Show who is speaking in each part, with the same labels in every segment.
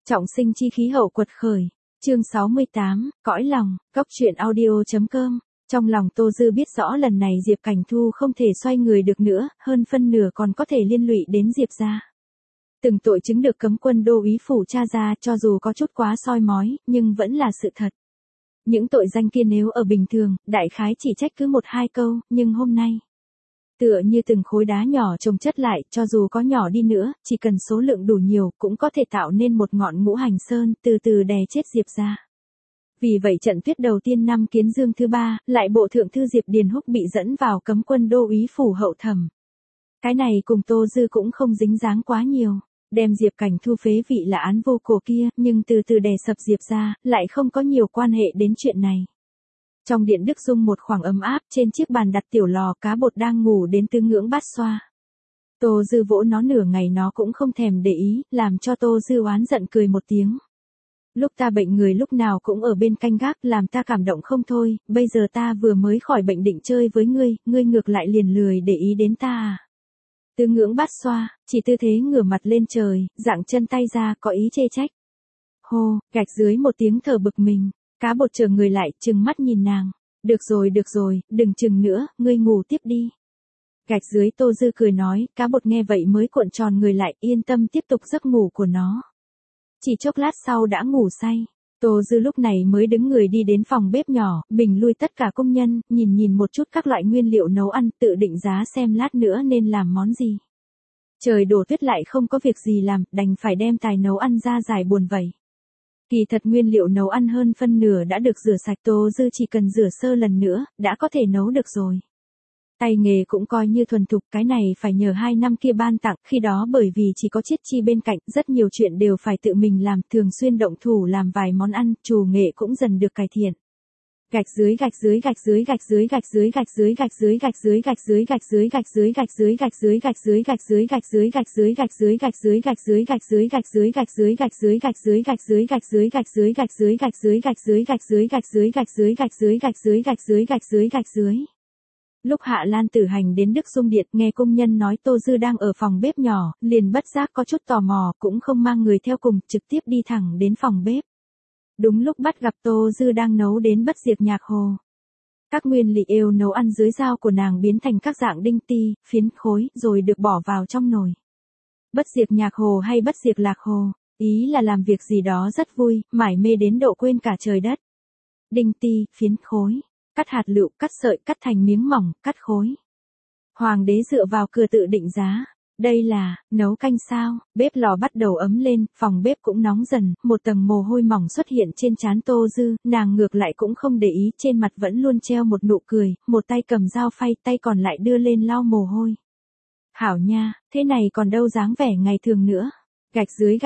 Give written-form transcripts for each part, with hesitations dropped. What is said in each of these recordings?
Speaker 1: Trọng sinh chi khí hậu quật khởi. Chương 68, cõi lòng, Cóc truyện audio.com. Trong lòng Tô Dư biết rõ lần này Diệp Cảnh Thu không thể xoay người được nữa, hơn phân nửa còn có thể liên lụy đến Diệp gia. Từng tội chứng được cấm quân đô úy phủ tra ra, cho dù có chút quá soi mói, nhưng vẫn là sự thật. Những tội danh kia nếu ở bình thường, đại khái chỉ trách cứ 1-2 câu, nhưng hôm nay, tựa như từng khối đá nhỏ chồng chất lại, cho dù có nhỏ đi nữa, chỉ cần số lượng đủ nhiều, cũng có thể tạo nên một ngọn ngũ hành sơn, từ từ đè chết Diệp gia. Vì vậy trận tuyết đầu tiên năm Kiến Dương thứ 3, lại bộ thượng thư Diệp Điền Húc bị dẫn vào cấm quân đô úy phủ hậu thẩm. Cái này cùng Tô Dư cũng không dính dáng quá nhiều. Đem Diệp Cảnh Thu phế vị là án vô cổ kia, nhưng từ từ đè sập Diệp gia, lại không có nhiều quan hệ đến chuyện này. Trong điện Đức Dung một khoảng ấm áp, trên chiếc bàn đặt tiểu lò cá bột đang ngủ đến tứ ngưỡng bát xoa. Tô Dư vỗ nó nửa ngày nó cũng không thèm để ý, làm cho Tô Dư oán giận cười một tiếng. Lúc ta bệnh người lúc nào cũng ở bên canh gác, làm ta cảm động không thôi, bây giờ ta vừa mới khỏi bệnh định chơi với ngươi ngược lại liền lười để ý đến ta à. Tứ ngưỡng bát xoa, chỉ tư thế ngửa mặt lên trời, dạng chân tay ra, có ý chê trách. Hô, gạch dưới một tiếng thở bực mình, cá bột chờ người lại, trừng mắt nhìn nàng. Được rồi, đừng chừng nữa, ngươi ngủ tiếp đi. Gạch dưới Tô Dư cười nói, cá bột nghe vậy mới cuộn tròn người lại, yên tâm tiếp tục giấc ngủ của nó. Chỉ chốc lát sau đã ngủ say. Tô Dư lúc này mới đứng người đi đến phòng bếp nhỏ, bình lui tất cả công nhân, nhìn một chút các loại nguyên liệu nấu ăn, tự định giá xem lát nữa nên làm món gì. Trời đổ tuyết lại không có việc gì làm, đành phải đem tài nấu ăn ra giải buồn vậy. Kỳ thật nguyên liệu nấu ăn hơn phân nửa đã được rửa sạch, Tô Dư chỉ cần rửa sơ lần nữa, đã có thể nấu được rồi. Tay nghề cũng coi như thuần thục, cái này phải nhờ 2 năm kia ban tặng, khi đó bởi vì chỉ có Chiết Chi bên cạnh, rất nhiều chuyện đều phải tự mình làm, thường xuyên động thủ làm vài món ăn, trù nghệ cũng dần được cải thiện. Gạch dưới Lúc Hạ Lan Tử hành đến Đức Dung Điện, nghe công nhân nói Tô Dư đang ở phòng bếp nhỏ, liền bất giác có chút tò mò, cũng không mang người theo cùng, trực tiếp đi thẳng đến phòng bếp. Đúng lúc bắt gặp Tô Dư đang nấu đến bất diệt nhạc hồ. Các nguyên liệu nấu ăn dưới dao của nàng biến thành các dạng đinh ti, phiến khối, rồi được bỏ vào trong nồi. Bất diệt nhạc hồ hay bất diệt lạc hồ, ý là làm việc gì đó rất vui, mải mê đến độ quên cả trời đất. Đinh ti, phiến khối. Cắt hạt lựu, cắt sợi, cắt thành miếng mỏng, cắt khối. Hoàng đế dựa vào cửa tự định giá. Đây là, nấu canh sao, bếp lò bắt đầu ấm lên, phòng bếp cũng nóng dần, một tầng mồ hôi mỏng xuất hiện trên trán Tô Dư, nàng ngược lại cũng không để ý, trên mặt vẫn luôn treo một nụ cười, một tay cầm dao phay, tay còn lại đưa lên lau mồ hôi. Hảo nha, thế này còn đâu dáng vẻ ngày thường nữa. Gạch dưới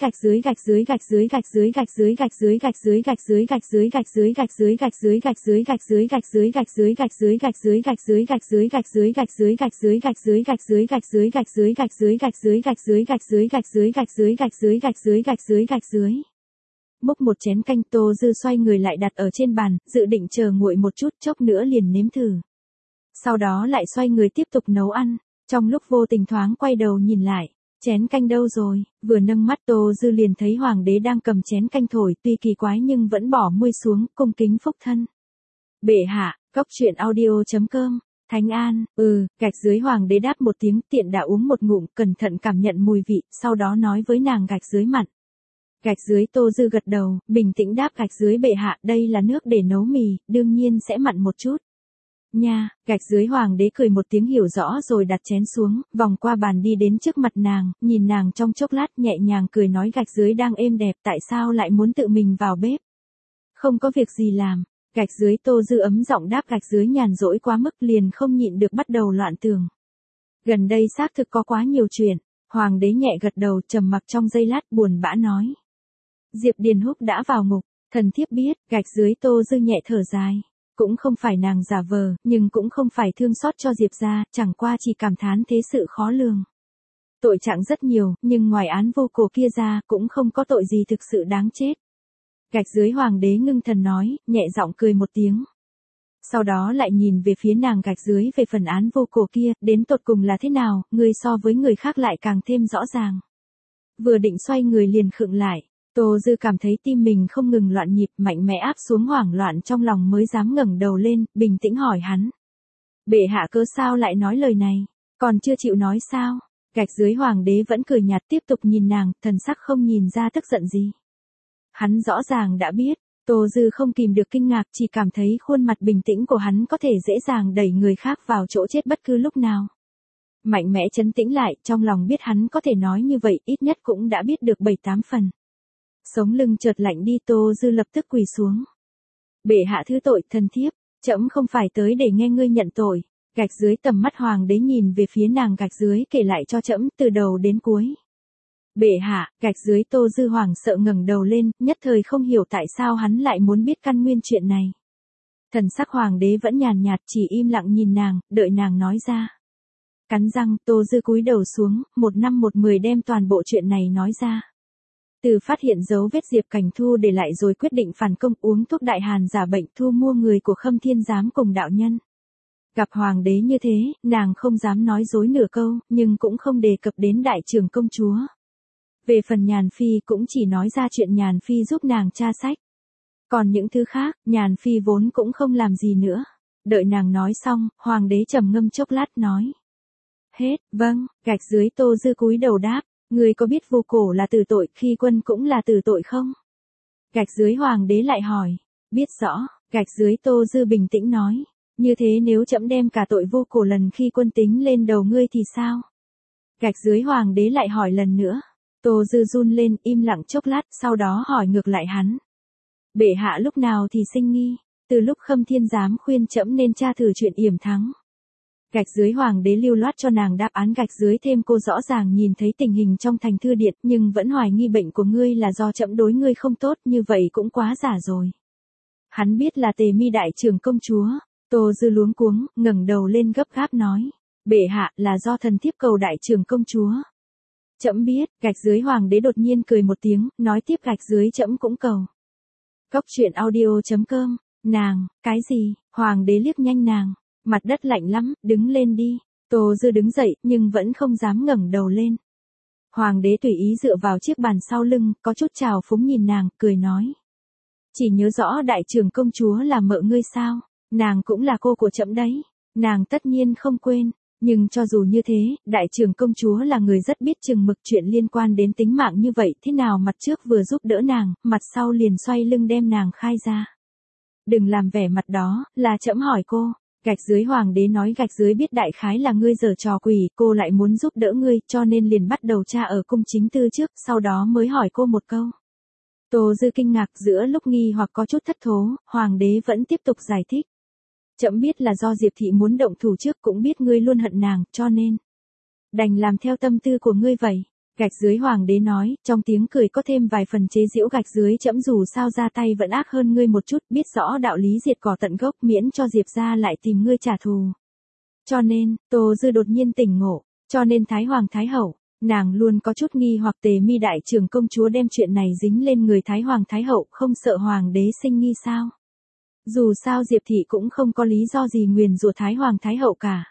Speaker 1: Múc một chén canh, Tô Dư xoay người lại đặt ở trên bàn, dự định chờ nguội một chút, chốc nữa liền nếm thử. Sau đó lại xoay người tiếp tục nấu ăn, trong lúc vô tình thoáng quay đầu nhìn lại. Chén canh đâu rồi, vừa nâng mắt Tô Dư liền thấy hoàng đế đang cầm chén canh thổi, tuy kỳ quái nhưng vẫn bỏ muôi xuống, cung kính phúc thân. Bệ hạ, Cóc truyện audio.com, Thánh An, gạch dưới hoàng đế đáp một tiếng, tiện đã uống một ngụm, cẩn thận cảm nhận mùi vị, sau đó nói với nàng gạch dưới mặn. Gạch dưới Tô Dư gật đầu, bình tĩnh đáp gạch dưới bệ hạ, đây là nước để nấu mì, đương nhiên sẽ mặn một chút. Nha, gạch dưới hoàng đế cười một tiếng hiểu rõ rồi đặt chén xuống, vòng qua bàn đi đến trước mặt nàng, nhìn nàng trong chốc lát nhẹ nhàng cười nói gạch dưới đang êm đẹp, tại sao lại muốn tự mình vào bếp? Không có việc gì làm, gạch dưới Tô Dư ấm giọng đáp gạch dưới nhàn rỗi quá mức liền không nhịn được bắt đầu loạn tưởng. Gần đây xác thực có quá nhiều chuyện, hoàng đế nhẹ gật đầu trầm mặc trong giây lát buồn bã nói. Diệp Điền Húc đã vào ngục, thần thiếp biết, gạch dưới Tô Dư nhẹ thở dài. Cũng không phải nàng giả vờ, nhưng cũng không phải thương xót cho Diệp gia, chẳng qua chỉ cảm thán thế sự khó lường. Tội trạng rất nhiều, nhưng ngoài án vô cổ kia ra, cũng không có tội gì thực sự đáng chết. Gạch dưới hoàng đế ngưng thần nói, nhẹ giọng cười một tiếng. Sau đó lại nhìn về phía nàng gạch dưới về phần án vô cổ kia, đến tột cùng là thế nào, người so với người khác lại càng thêm rõ ràng. Vừa định xoay người liền khựng lại. Tô Dư cảm thấy tim mình không ngừng loạn nhịp, mạnh mẽ áp xuống hoảng loạn trong lòng mới dám ngẩng đầu lên, bình tĩnh hỏi hắn. Bệ hạ cơ sao lại nói lời này, còn chưa chịu nói sao? Gạch dưới hoàng đế vẫn cười nhạt tiếp tục nhìn nàng, thần sắc không nhìn ra tức giận gì. Hắn rõ ràng đã biết, Tô Dư không kìm được kinh ngạc, chỉ cảm thấy khuôn mặt bình tĩnh của hắn có thể dễ dàng đẩy người khác vào chỗ chết bất cứ lúc nào. Mạnh mẽ trấn tĩnh lại, trong lòng biết hắn có thể nói như vậy, ít nhất cũng đã biết được 7-8 phần. Sống lưng chợt lạnh đi, Tô Dư lập tức quỳ xuống. Bệ hạ thứ tội, thần thiếp, trẫm không phải tới để nghe ngươi nhận tội. Gạch dưới tầm mắt hoàng đế nhìn về phía nàng, gạch dưới kể lại cho trẫm từ đầu đến cuối. Bệ hạ, gạch dưới Tô Dư hoảng sợ ngẩng đầu lên, nhất thời không hiểu tại sao hắn lại muốn biết căn nguyên chuyện này. Thần sắc hoàng đế vẫn nhàn nhạt, chỉ im lặng nhìn nàng, đợi nàng nói ra. Cắn răng, Tô Dư cúi đầu xuống, 1 năm 1 mười đem toàn bộ chuyện này nói ra. Từ phát hiện dấu vết Diệp Cảnh Thu để lại rồi quyết định phản công, uống thuốc đại hàn giả bệnh, thu mua người của Khâm Thiên Giám cùng đạo nhân. Gặp hoàng đế như thế, nàng không dám nói dối nửa câu, nhưng cũng không đề cập đến đại trưởng công chúa. Về phần Nhàn Phi cũng chỉ nói ra chuyện Nhàn Phi giúp nàng tra sách. Còn những thứ khác, Nhàn Phi vốn cũng không làm gì nữa. Đợi nàng nói xong, hoàng đế trầm ngâm chốc lát nói. Hết, vâng, gạch dưới Tô Dư cúi đầu đáp. Người có biết Vu Cổ là tử tội, Khi Quân cũng là tử tội không? Gạch dưới hoàng đế lại hỏi. Biết rõ, gạch dưới Tô Dư bình tĩnh nói. Như thế nếu trẫm đem cả tội Vu Cổ lần Khi Quân tính lên đầu ngươi thì sao? Gạch dưới hoàng đế lại hỏi lần nữa. Tô Dư run lên, im lặng chốc lát, sau đó hỏi ngược lại hắn. Bệ hạ lúc nào thì sinh nghi? Từ lúc Khâm Thiên Giám khuyên trẫm nên tra thử chuyện Yểm Thắng. Gạch dưới hoàng đế lưu loát cho nàng đáp án, gạch dưới thêm cô rõ ràng nhìn thấy tình hình trong thành thư điện, nhưng vẫn hoài nghi bệnh của ngươi là do trẫm đối ngươi không tốt, như vậy cũng quá giả rồi. Hắn biết là Tề Mi đại trưởng công chúa. Tô Dư luống cuống, ngẩng đầu lên gấp gáp nói. Bệ hạ, là do thần thiếp cầu đại trưởng công chúa. Trẫm biết, gạch dưới hoàng đế đột nhiên cười một tiếng, nói tiếp gạch dưới trẫm cũng cầu. Góc truyện audio.com, nàng, cái gì? Hoàng đế liếc nhanh nàng. Mặt đất lạnh lắm, đứng lên đi. Tô Dư đứng dậy, nhưng vẫn không dám ngẩng đầu lên. Hoàng đế tùy ý dựa vào chiếc bàn sau lưng, có chút trào phúng nhìn nàng, cười nói. Chỉ nhớ rõ đại trưởng công chúa là mợ ngươi sao? Nàng cũng là cô của trẫm đấy. Nàng tất nhiên không quên. Nhưng cho dù như thế, đại trưởng công chúa là người rất biết chừng mực, chuyện liên quan đến tính mạng như vậy, thế nào mặt trước vừa giúp đỡ nàng, mặt sau liền xoay lưng đem nàng khai ra. Đừng làm vẻ mặt đó, là trẫm hỏi cô. Gạch dưới hoàng đế nói gạch dưới biết đại khái là ngươi giở trò quỷ, cô lại muốn giúp đỡ ngươi, cho nên liền bắt đầu tra ở cung chính tư trước, sau đó mới hỏi cô một câu. Tô Dư kinh ngạc, giữa lúc nghi hoặc có chút thất thố, hoàng đế vẫn tiếp tục giải thích. Trẫm biết là do Diệp thị muốn động thủ trước, cũng biết ngươi luôn hận nàng, cho nên đành làm theo tâm tư của ngươi vậy. Gạch dưới hoàng đế nói, trong tiếng cười có thêm vài phần chế giễu, gạch dưới trẫm dù sao ra tay vẫn ác hơn ngươi một chút, biết rõ đạo lý diệt cỏ tận gốc, miễn cho Diệp gia lại tìm ngươi trả thù. Cho nên, Tô Dư đột nhiên tỉnh ngộ, cho nên Thái Hoàng Thái Hậu, nàng luôn có chút nghi hoặc Tề Mi đại trưởng công chúa đem chuyện này dính lên người Thái Hoàng Thái Hậu, không sợ hoàng đế sinh nghi sao? Dù sao Diệp thị cũng không có lý do gì nguyền rủa Thái Hoàng Thái Hậu cả.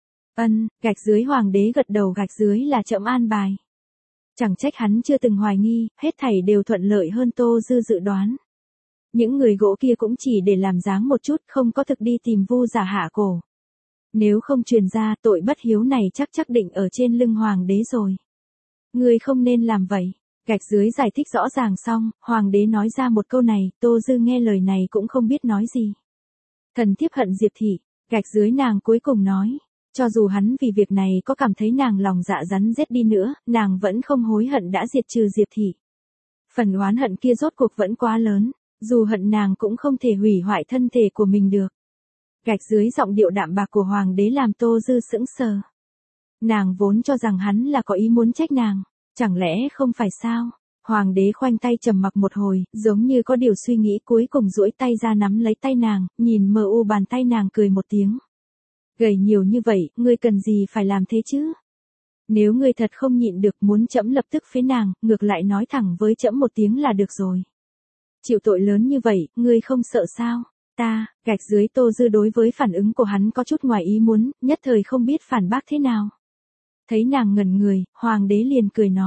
Speaker 1: Gạch dưới hoàng đế gật đầu, gạch dưới là trẫm an bài. Chẳng trách hắn chưa từng hoài nghi, hết thảy đều thuận lợi hơn Tô Dư dự đoán. Những người gỗ kia cũng chỉ để làm dáng một chút, không có thực đi tìm Vu giả hạ cổ. Nếu không truyền ra, tội bất hiếu này chắc định ở trên lưng hoàng đế rồi. Ngươi không nên làm vậy. Gạch dưới giải thích rõ ràng xong, hoàng đế nói ra một câu này, Tô Dư nghe lời này cũng không biết nói gì. Thần thiếp hận Diệp thị. Gạch dưới nàng cuối cùng nói. Cho dù hắn vì việc này có cảm thấy nàng lòng dạ rắn rết đi nữa, nàng vẫn không hối hận đã diệt trừ Diệp thị. Phần oán hận kia rốt cuộc vẫn quá lớn, dù hận nàng cũng không thể hủy hoại thân thể của mình được. Gạch dưới giọng điệu đạm bạc của hoàng đế làm Tô Dư sững sờ. Nàng vốn cho rằng hắn là có ý muốn trách nàng, chẳng lẽ không phải sao? Hoàng đế khoanh tay trầm mặc một hồi, giống như có điều suy nghĩ, cuối cùng duỗi tay ra nắm lấy tay nàng, nhìn mờ u bàn tay nàng, cười một tiếng. Gầy nhiều như vậy, ngươi cần gì phải làm thế chứ? Nếu ngươi thật không nhịn được muốn trẫm lập tức phế nàng, ngược lại nói thẳng với trẫm một tiếng là được rồi. Chịu tội lớn như vậy, ngươi không sợ sao? Gạch dưới Tô Dư đối với phản ứng của hắn có chút ngoài ý muốn, nhất thời không biết phản bác thế nào. Thấy nàng ngẩn người, hoàng đế liền cười nói.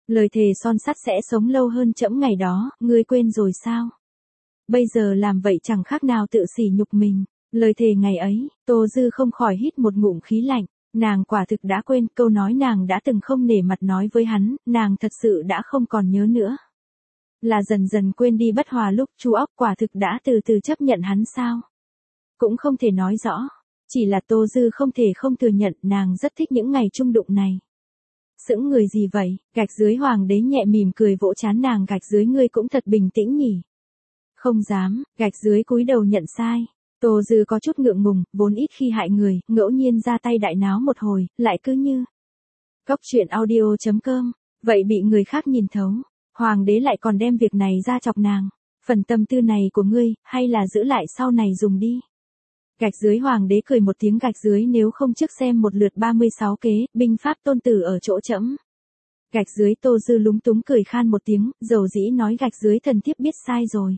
Speaker 1: Lời thề son sắt sẽ sống lâu hơn trẫm ngày đó, ngươi quên rồi sao? Bây giờ làm vậy chẳng khác nào tự sỉ nhục mình. Lời thề ngày ấy, Tô Dư không khỏi hít một ngụm khí lạnh. Nàng quả thực đã quên câu nói nàng đã từng không nể mặt nói với hắn, nàng thật sự đã không còn nhớ nữa. Là dần dần quên đi bất hòa lúc chu óc quả thực đã từ từ chấp nhận hắn sao? Cũng không thể nói rõ. Chỉ là Tô Dư không thể không thừa nhận nàng rất thích những ngày chung đụng này. Sững người gì vậy, gạch dưới hoàng đế nhẹ mỉm cười vỗ trán nàng, gạch dưới ngươi cũng thật bình tĩnh nhỉ. Không dám, gạch dưới cúi đầu nhận sai. Tô Dư có chút ngượng ngùng, vốn ít khi hại người, ngẫu nhiên ra tay đại náo một hồi, lại cứ như. Cốc truyện audio.com, vậy bị người khác nhìn thấu. Hoàng đế lại còn đem việc này ra chọc nàng. Phần tâm tư này của ngươi, hay là giữ lại sau này dùng đi. Gạch dưới hoàng đế cười một tiếng, gạch dưới nếu không trước xem một lượt 36 kế, binh pháp tôn tử ở chỗ trẫm. Gạch dưới Tô Dư lúng túng cười khan một tiếng, dầu dĩ nói gạch dưới thần thiếp biết sai rồi.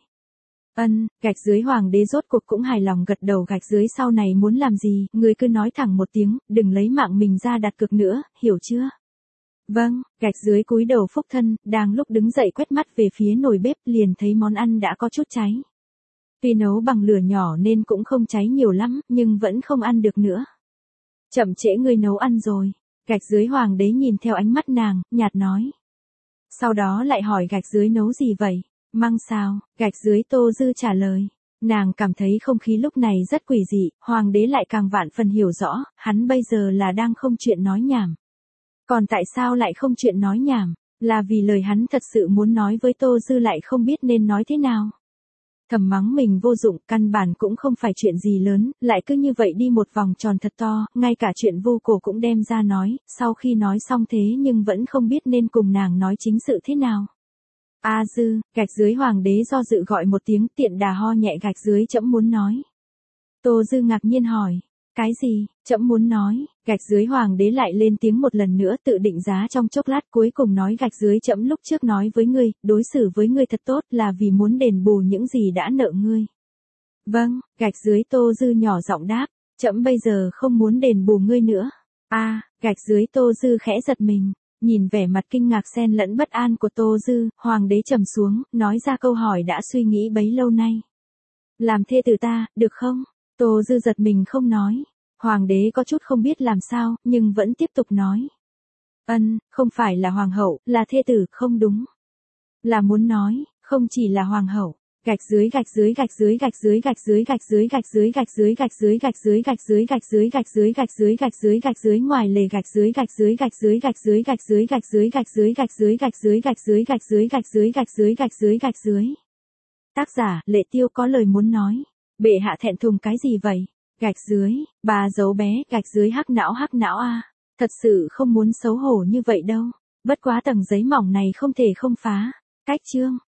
Speaker 1: Gạch dưới hoàng đế rốt cuộc cũng hài lòng gật đầu, gạch dưới sau này muốn làm gì, ngươi cứ nói thẳng một tiếng, đừng lấy mạng mình ra đặt cược nữa, hiểu chưa? Vâng, gạch dưới cúi đầu phúc thân, đang lúc đứng dậy quét mắt về phía nồi bếp liền thấy món ăn đã có chút cháy. Tuy nấu bằng lửa nhỏ nên cũng không cháy nhiều lắm, nhưng vẫn không ăn được nữa. Chậm trễ ngươi nấu ăn rồi. Gạch dưới hoàng đế nhìn theo ánh mắt nàng, nhạt nói. Sau đó lại hỏi gạch dưới nấu gì vậy? Măng sao? Gạch dưới Tô Dư trả lời. Nàng cảm thấy không khí lúc này rất quỷ dị, hoàng đế lại càng vạn phần hiểu rõ, hắn bây giờ là đang không chuyện nói nhảm. Còn tại sao lại không chuyện nói nhảm? Là vì lời hắn thật sự muốn nói với Tô Dư lại không biết nên nói thế nào. Thầm mắng mình vô dụng, căn bản cũng không phải chuyện gì lớn, lại cứ như vậy đi một vòng tròn thật to, ngay cả chuyện vô cổ cũng đem ra nói, sau khi nói xong thế nhưng vẫn không biết nên cùng nàng nói chính sự thế nào. Dư, gạch dưới hoàng đế do dự gọi một tiếng, tiện đà ho nhẹ, gạch dưới trẫm muốn nói. Tô Dư ngạc nhiên hỏi, cái gì, trẫm muốn nói, gạch dưới hoàng đế lại lên tiếng một lần nữa, tự định giá trong chốc lát cuối cùng nói, gạch dưới trẫm lúc trước nói với ngươi, đối xử với ngươi thật tốt là vì muốn đền bù những gì đã nợ ngươi. Vâng, gạch dưới Tô Dư nhỏ giọng đáp, trẫm bây giờ không muốn đền bù ngươi nữa. Gạch dưới Tô Dư khẽ giật mình, nhìn vẻ mặt kinh ngạc xen lẫn bất an của Tô Dư, hoàng đế trầm xuống, nói ra câu hỏi đã suy nghĩ bấy lâu nay. Làm thê tử ta, được không? Tô Dư giật mình không nói. Hoàng đế có chút không biết làm sao, nhưng vẫn tiếp tục nói. Không phải là hoàng hậu, là thê tử, không đúng. Là muốn nói, không chỉ là hoàng hậu. Gạch dưới gạch dưới gạch dưới gạch dưới gạch dưới gạch dưới gạch dưới gạch dưới gạch dưới gạch dưới gạch dưới gạch dưới gạch dưới gạch dưới gạch dưới gạch dưới ngoài lề gạch dưới gạch dưới gạch dưới gạch dưới gạch dưới gạch dưới gạch dưới gạch dưới gạch dưới gạch dưới gạch dưới gạch dưới gạch dưới gạch dưới gạch dưới. Tác giả, Lệ Tiêu có lời muốn nói. Bệ hạ thẹn thùng cái gì vậy? Gạch dưới, bà giấu bé, gạch dưới hắc não a. Thật sự không muốn xấu hổ như vậy đâu. Bất quá tầng giấy mỏng này không thể không phá. Cách chương.